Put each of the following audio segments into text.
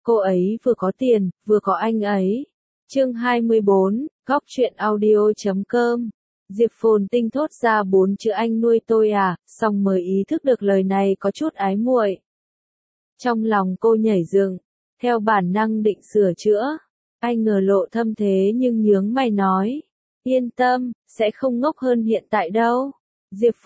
Cô ấy vừa có tiền, vừa có anh ấy. Chương 24, Góc truyện audio.com. Diệp Phồn Tinh thốt ra 4 chữ anh nuôi tôi à, xong mới ý thức được lời này có chút ái muội. Trong lòng cô nhảy dựng, theo bản năng định sửa chữa. Anh ngờ Lộ Thâm thế nhưng nhướng mày nói. Yên tâm, sẽ không ngốc hơn hiện tại đâu. Diệp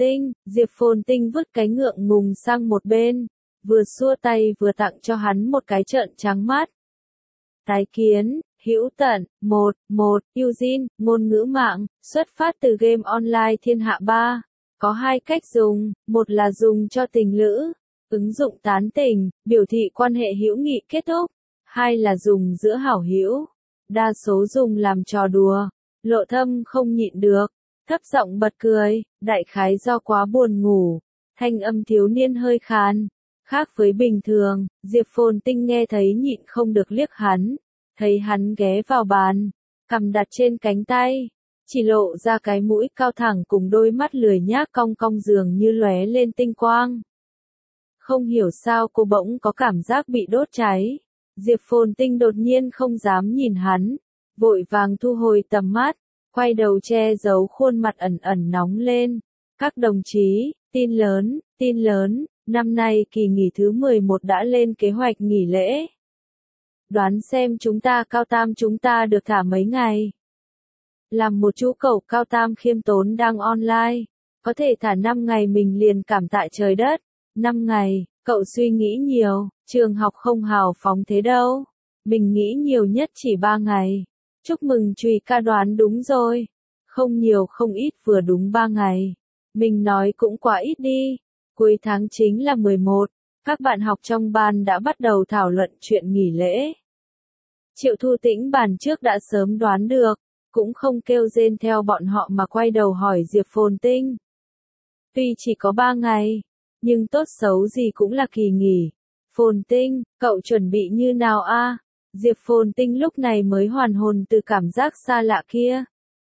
Phồn Tinh vứt cái ngượng ngùng sang một bên, vừa xua tay vừa tặng cho hắn một cái trợn trắng mắt. Tái kiến, hữu tận, 1, Eugene, ngôn ngữ mạng, xuất phát từ game online thiên hạ 3. Có 2 cách dùng, một là dùng cho tình lữ, ứng dụng tán tỉnh, biểu thị quan hệ hữu nghị kết thúc. 2 là dùng giữa hảo hữu, đa số dùng làm trò đùa. Lộ Thâm không nhịn được, thấp giọng bật cười, đại khái do quá buồn ngủ, thanh âm thiếu niên hơi khàn. Khác với bình thường, Diệp Phồn Tinh nghe thấy nhịn không được liếc hắn, thấy hắn ghé vào bàn, cằm đặt trên cánh tay, chỉ lộ ra cái mũi cao thẳng cùng đôi mắt lười nhác cong cong dường như lóe lên tinh quang. Không hiểu sao cô bỗng có cảm giác bị đốt cháy. Diệp Phồn Tinh đột nhiên không dám nhìn hắn, vội vàng thu hồi tầm mắt, quay đầu che giấu khuôn mặt ẩn ẩn nóng lên. Các đồng chí, tin lớn, năm nay kỳ nghỉ thứ 11 đã lên kế hoạch nghỉ lễ. Đoán xem chúng ta Cao Tam chúng ta được thả mấy ngày. Làm một chú cẩu Cao Tam khiêm tốn đang online, có thể thả 5 ngày mình liền cảm tạ trời đất. 5 ngày, cậu suy nghĩ nhiều, trường học không hào phóng thế đâu. Mình nghĩ nhiều nhất chỉ 3 ngày. Chúc mừng Trùy ca đoán đúng rồi. Không nhiều không ít vừa đúng 3 ngày. Mình nói cũng quá ít đi. Cuối tháng chính là 11, các bạn học trong ban đã bắt đầu thảo luận chuyện nghỉ lễ. Triệu Thu Tĩnh bàn trước đã sớm đoán được, cũng không kêu rên theo bọn họ mà quay đầu hỏi Diệp Phồn Tinh. Tuy chỉ có 3 ngày, nhưng tốt xấu gì cũng là kỳ nghỉ. Phồn Tinh, cậu chuẩn bị như nào a? Diệp Phồn Tinh lúc này mới hoàn hồn từ cảm giác xa lạ kia.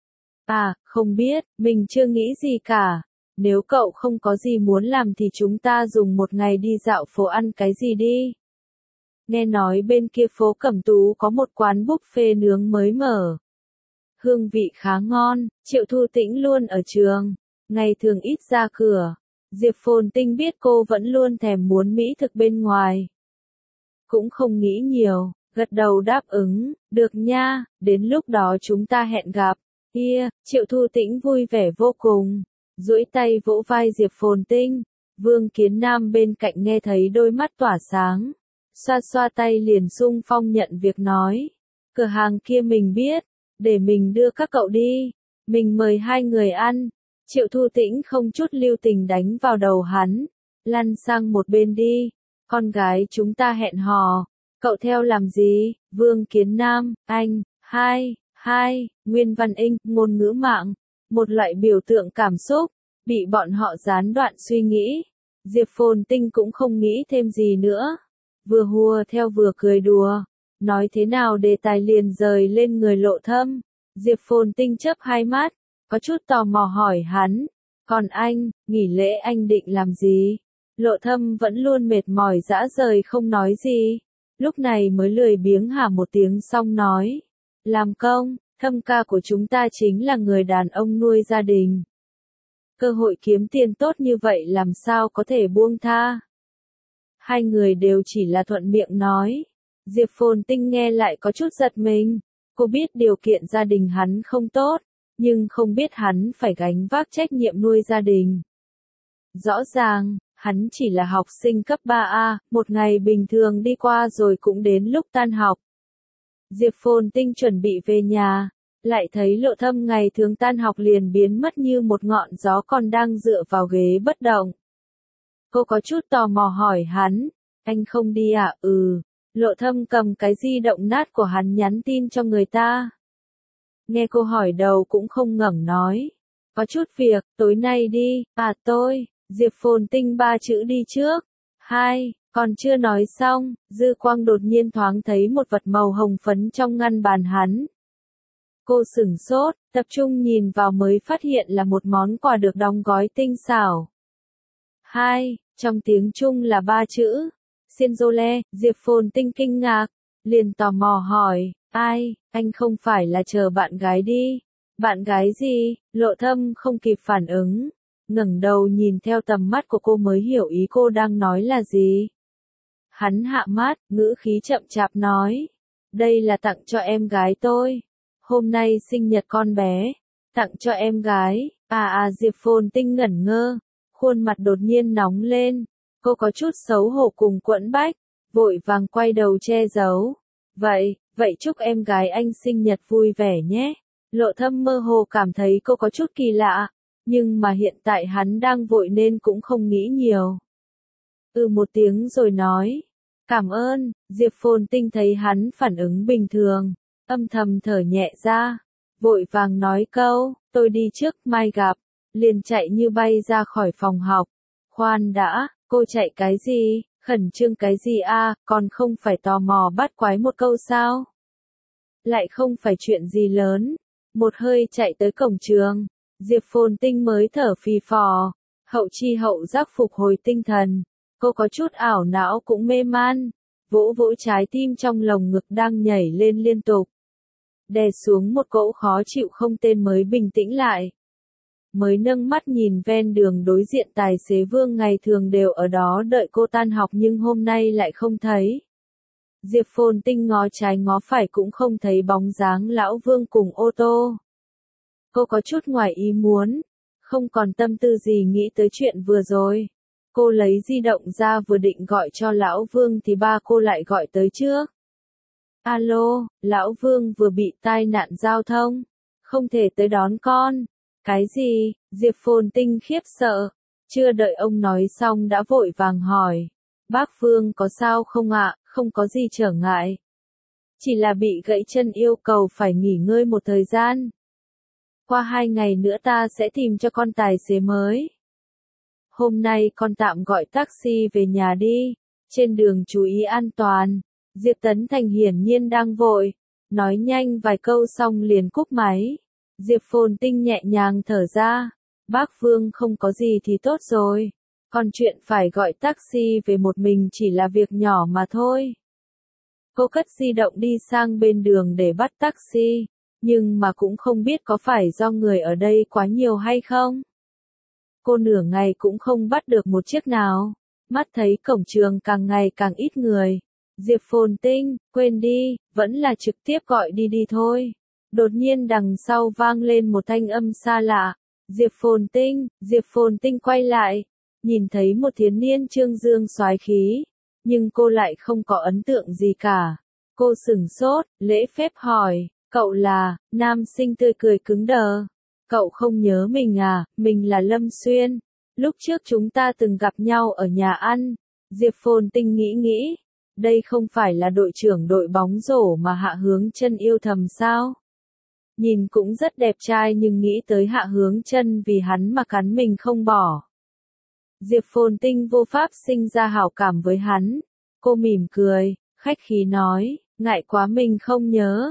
À, không biết, mình chưa nghĩ gì cả. Nếu cậu không có gì muốn làm thì chúng ta dùng một ngày đi dạo phố ăn cái gì đi. Nghe nói bên kia phố Cẩm Tú có một quán buffet nướng mới mở. Hương vị khá ngon, Triệu Thu Tĩnh luôn ở trường, ngày thường ít ra cửa. Diệp Phồn Tinh biết cô vẫn luôn thèm muốn mỹ thực bên ngoài. Cũng không nghĩ nhiều, gật đầu đáp ứng, được nha, đến lúc đó chúng ta hẹn gặp. Triệu Thu Tĩnh vui vẻ vô cùng, duỗi tay vỗ vai Diệp Phồn Tinh. Vương Kiến Nam bên cạnh nghe thấy đôi mắt tỏa sáng, xoa xoa tay liền xung phong nhận việc nói. Cửa hàng kia mình biết, để mình đưa các cậu đi, mình mời 2 người ăn. Triệu Thu Tĩnh không chút lưu tình đánh vào đầu hắn, lăn sang một bên đi, con gái chúng ta hẹn hò, cậu theo làm gì? Vương Kiến Nam, anh, Nguyên Văn Inh, ngôn ngữ mạng, một loại biểu tượng cảm xúc, bị bọn họ gián đoạn suy nghĩ. Diệp Phồn Tinh cũng không nghĩ thêm gì nữa, vừa hùa theo vừa cười đùa, nói thế nào đề tài liền rời lên người Lộ Thâm. Diệp Phồn Tinh chớp hai mắt, có chút tò mò hỏi hắn, còn anh, nghỉ lễ anh định làm gì? Lộ Thâm vẫn luôn mệt mỏi rã rời không nói gì, lúc này mới lười biếng hả một tiếng xong nói, làm công. Thâm ca của chúng ta chính là người đàn ông nuôi gia đình. Cơ hội kiếm tiền tốt như vậy làm sao có thể buông tha. 2 người đều chỉ là thuận miệng nói. Diệp Phồn Tinh nghe lại có chút giật mình. Cô biết điều kiện gia đình hắn không tốt, nhưng không biết hắn phải gánh vác trách nhiệm nuôi gia đình. Rõ ràng, hắn chỉ là học sinh cấp 3A, một ngày bình thường đi qua rồi cũng đến lúc tan học. Diệp Phồn Tinh chuẩn bị về nhà, lại thấy Lộ Thâm ngày thường tan học liền biến mất như một ngọn gió còn đang dựa vào ghế bất động. Cô có chút tò mò hỏi hắn, anh không đi à? Lộ Thâm cầm cái di động nát của hắn nhắn tin cho người ta. Nghe cô hỏi đầu cũng không ngẩng nói, có chút việc, tối nay đi. Diệp Phồn Tinh 3 chữ đi trước. Còn chưa nói xong, dư quang đột nhiên thoáng thấy một vật màu hồng phấn trong ngăn bàn hắn. Cô sửng sốt, tập trung nhìn vào mới phát hiện là một món quà được đóng gói tinh xảo. Trong tiếng Trung là 3 chữ. Xiên Diệp Phồn Tinh kinh ngạc, liền tò mò hỏi, ai, anh không phải là chờ bạn gái đi. Bạn gái gì? Lộ Thâm không kịp phản ứng, ngẩng đầu nhìn theo tầm mắt của cô mới hiểu ý cô đang nói là gì. Hắn hạ mắt, ngữ khí chậm chạp nói, đây là tặng cho em gái tôi. Hôm nay sinh nhật con bé, tặng cho em gái. Diệp Phồn Tinh ngẩn ngơ, khuôn mặt đột nhiên nóng lên, cô có chút xấu hổ cùng quẫn bách, vội vàng quay đầu che giấu. Vậy chúc em gái anh sinh nhật vui vẻ nhé. Lộ Thâm mơ hồ cảm thấy cô có chút kỳ lạ, nhưng mà hiện tại hắn đang vội nên cũng không nghĩ nhiều. Một tiếng rồi nói, cảm ơn. Diệp Phồn Tinh thấy hắn phản ứng bình thường, âm thầm thở nhẹ ra, vội vàng nói câu, tôi đi trước, mai gặp, liền chạy như bay ra khỏi phòng học. Khoan đã, cô chạy cái gì, khẩn trương cái gì còn không phải tò mò bắt quái một câu sao? Lại không phải chuyện gì lớn. Một hơi chạy tới cổng trường, Diệp Phồn Tinh mới thở phì phò, hậu chi hậu giác phục hồi tinh thần, cô có chút ảo não cũng mê man, vỗ vỗ trái tim trong lồng ngực đang nhảy lên liên tục. Đè xuống một cỗ khó chịu không tên mới bình tĩnh lại. Mới nâng mắt nhìn ven đường đối diện tài xế Vương ngày thường đều ở đó đợi cô tan học nhưng hôm nay lại không thấy. Diệp Phồn Tinh ngó trái ngó phải cũng không thấy bóng dáng lão Vương cùng ô tô. Cô có chút ngoài ý muốn, không còn tâm tư gì nghĩ tới chuyện vừa rồi. Cô lấy di động ra vừa định gọi cho lão Vương thì ba cô lại gọi tới trước. Alo, lão Vương vừa bị tai nạn giao thông, không thể tới đón con. Cái gì? Diệp Phồn Tinh khiếp sợ, chưa đợi ông nói xong đã vội vàng hỏi. Bác Vương có sao không ạ? Không có gì trở ngại. Chỉ là bị gãy chân yêu cầu phải nghỉ ngơi một thời gian. Qua 2 ngày nữa ta sẽ tìm cho con tài xế mới. Hôm nay con tạm gọi taxi về nhà đi, trên đường chú ý an toàn. Diệp Tấn Thành hiển nhiên đang vội, nói nhanh vài câu xong liền cúp máy. Diệp Phồn Tinh nhẹ nhàng thở ra, bác Vương không có gì thì tốt rồi, còn chuyện phải gọi taxi về một mình chỉ là việc nhỏ mà thôi. Cô cất di động đi sang bên đường để bắt taxi, nhưng mà cũng không biết có phải do người ở đây quá nhiều hay không. Cô nửa ngày cũng không bắt được một chiếc nào, mắt thấy cổng trường càng ngày càng ít người. Diệp Phồn Tinh, quên đi, vẫn là trực tiếp gọi đi đi thôi. Đột nhiên đằng sau vang lên một thanh âm xa lạ. Diệp Phồn Tinh quay lại, nhìn thấy một thiếu niên trương dương soái khí, nhưng cô lại không có ấn tượng gì cả. Cô sửng sốt, lễ phép hỏi, cậu là? Nam sinh tươi cười cứng đờ. Cậu không nhớ mình à? Mình là Lâm Xuyên. Lúc trước chúng ta từng gặp nhau ở nhà ăn. Diệp Phồn Tinh nghĩ, đây không phải là đội trưởng đội bóng rổ mà Hạ Hướng Chân yêu thầm sao? Nhìn cũng rất đẹp trai nhưng nghĩ tới Hạ Hướng Chân vì hắn mà cắn mình không bỏ. Diệp Phồn Tinh vô pháp sinh ra hảo cảm với hắn. Cô mỉm cười, khách khí nói, ngại quá mình không nhớ.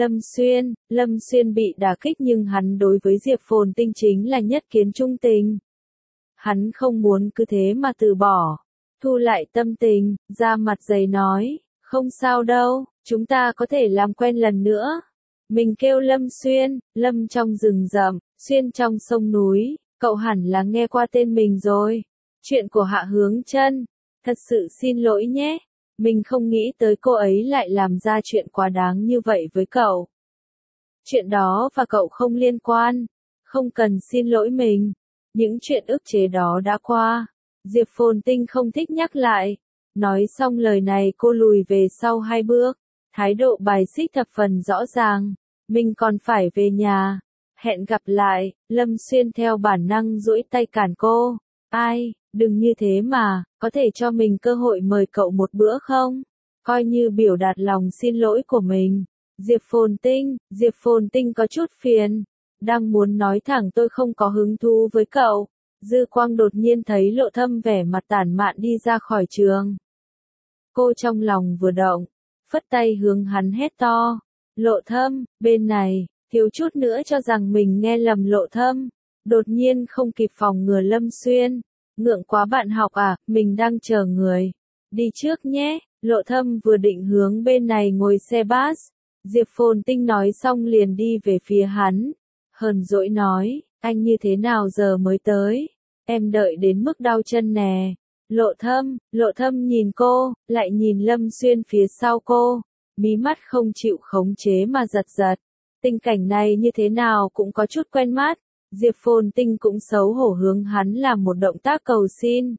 Lâm Xuyên bị đả kích nhưng hắn đối với Diệp Phồn Tinh chính là nhất kiến trung tình. Hắn không muốn cứ thế mà từ bỏ. Thu lại tâm tình, ra mặt dày nói, không sao đâu, chúng ta có thể làm quen lần nữa. Mình kêu Lâm Xuyên, Lâm trong rừng rậm, Xuyên trong sông núi, cậu hẳn là nghe qua tên mình rồi. Chuyện của Hạ Hướng Chân, thật sự xin lỗi nhé, mình không nghĩ tới cô ấy lại làm ra chuyện quá đáng như vậy với cậu. Chuyện đó và cậu không liên quan, không cần xin lỗi mình, những chuyện ức chế đó đã qua. Diệp Phồn Tinh không thích nhắc lại. Nói xong lời này cô lùi về sau 2 bước, thái độ bài xích thập phần rõ ràng. Mình còn phải về nhà. Hẹn gặp lại. Lâm Xuyên theo bản năng duỗi tay cản cô. Ai, đừng như thế mà, có thể cho mình cơ hội mời cậu một bữa không? Coi như biểu đạt lòng xin lỗi của mình. Diệp Phồn Tinh có chút phiền. Đang muốn nói thẳng tôi không có hứng thú với cậu. Dư quang đột nhiên thấy Lộ Thâm vẻ mặt tản mạn đi ra khỏi trường. Cô trong lòng vừa động, phất tay hướng hắn hét to. Lộ Thâm, bên này, thiếu chút nữa cho rằng mình nghe lầm Lộ Thâm. Đột nhiên không kịp phòng ngừa Lâm Xuyên. Ngượng quá bạn học à, mình đang chờ người. Đi trước nhé, Lộ Thâm vừa định hướng bên này ngồi xe bus. Diệp Phồn Tinh nói xong liền đi về phía hắn. Hờn dỗi nói, anh như thế nào giờ mới tới? Em đợi đến mức đau chân nè. Lộ Thâm nhìn cô, lại nhìn Lâm Xuyên phía sau cô. Mí mắt không chịu khống chế mà giật giật. Tình cảnh này như thế nào cũng có chút quen mắt. Diệp Phồn Tinh cũng xấu hổ hướng hắn làm một động tác cầu xin.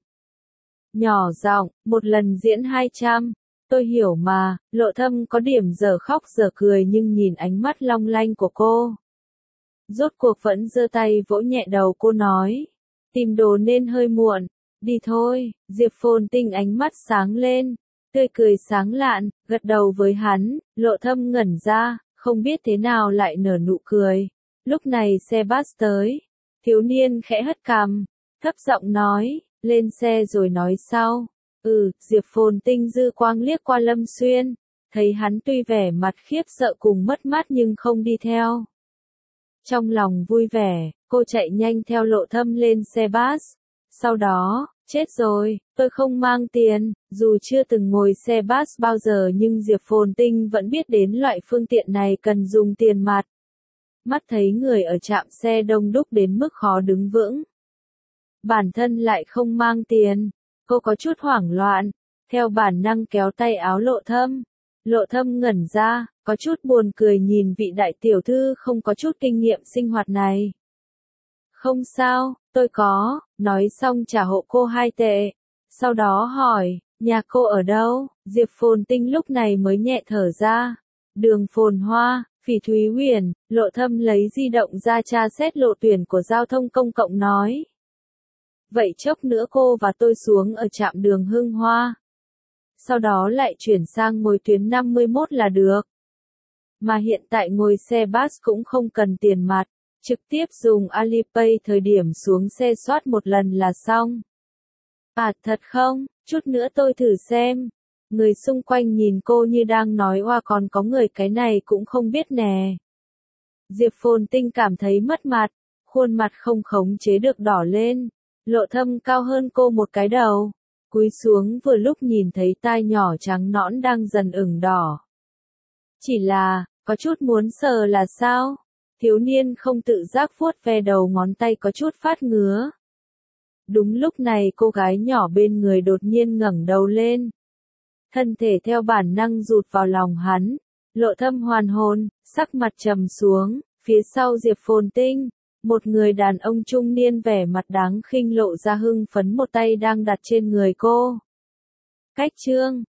Nhỏ giọng, một lần diễn 200. Tôi hiểu mà, Lộ Thâm có điểm giờ khóc giờ cười nhưng nhìn ánh mắt long lanh của cô. Rốt cuộc vẫn giơ tay vỗ nhẹ đầu cô nói. Tìm đồ nên hơi muộn. Đi thôi, Diệp Phồn Tinh ánh mắt sáng lên. Tươi cười sáng lạn, gật đầu với hắn. Lộ Thâm ngẩn ra, không biết thế nào lại nở nụ cười. Lúc này xe bus tới. Thiếu niên khẽ hất cằm, thấp giọng nói, lên xe rồi nói sau. Diệp Phồn Tinh dư quang liếc qua Lâm Xuyên, thấy hắn tuy vẻ mặt khiếp sợ cùng mất mát nhưng không đi theo. Trong lòng vui vẻ, cô chạy nhanh theo Lộ Thâm lên xe bus. Sau đó, chết rồi, tôi không mang tiền, dù chưa từng ngồi xe bus bao giờ nhưng Diệp Phồn Tinh vẫn biết đến loại phương tiện này cần dùng tiền mặt. Mắt thấy người ở trạm xe đông đúc đến mức khó đứng vững. Bản thân lại không mang tiền, cô có chút hoảng loạn, theo bản năng kéo tay áo Lộ Thâm. Lộ Thâm ngẩn ra, có chút buồn cười nhìn vị đại tiểu thư không có chút kinh nghiệm sinh hoạt này. Không sao, tôi có, nói xong trả hộ cô 2 tệ. Sau đó hỏi, nhà cô ở đâu? Diệp Phồn Tinh lúc này mới nhẹ thở ra. Đường Phồn Hoa, Phỉ Thúy Huyền. Lộ Thâm lấy di động ra tra xét lộ tuyển của giao thông công cộng nói. Vậy chốc nữa cô và tôi xuống ở trạm đường Hưng Hoa. Sau đó lại chuyển sang ngồi tuyến 51 là được. Mà hiện tại ngồi xe bus cũng không cần tiền mặt, trực tiếp dùng Alipay thời điểm xuống xe soát một lần là xong. À thật không, chút nữa tôi thử xem. Người xung quanh nhìn cô như đang nói oa còn có người cái này cũng không biết nè. Diệp Phồn Tinh cảm thấy mất mặt, khuôn mặt không khống chế được đỏ lên. Lộ Thâm cao hơn cô một cái đầu, cúi xuống vừa lúc nhìn thấy tai nhỏ trắng nõn đang dần ửng đỏ. Chỉ là, có chút muốn sờ là sao? Thiếu niên không tự giác vuốt ve đầu ngón tay có chút phát ngứa. Đúng lúc này cô gái nhỏ bên người đột nhiên ngẩng đầu lên. Thân thể theo bản năng rụt vào lòng hắn. Lộ Thâm hoàn hồn, sắc mặt trầm xuống, phía sau Diệp Phồn Tinh. Một người đàn ông trung niên vẻ mặt đáng khinh lộ ra hưng phấn một tay đang đặt trên người cô. Cách chương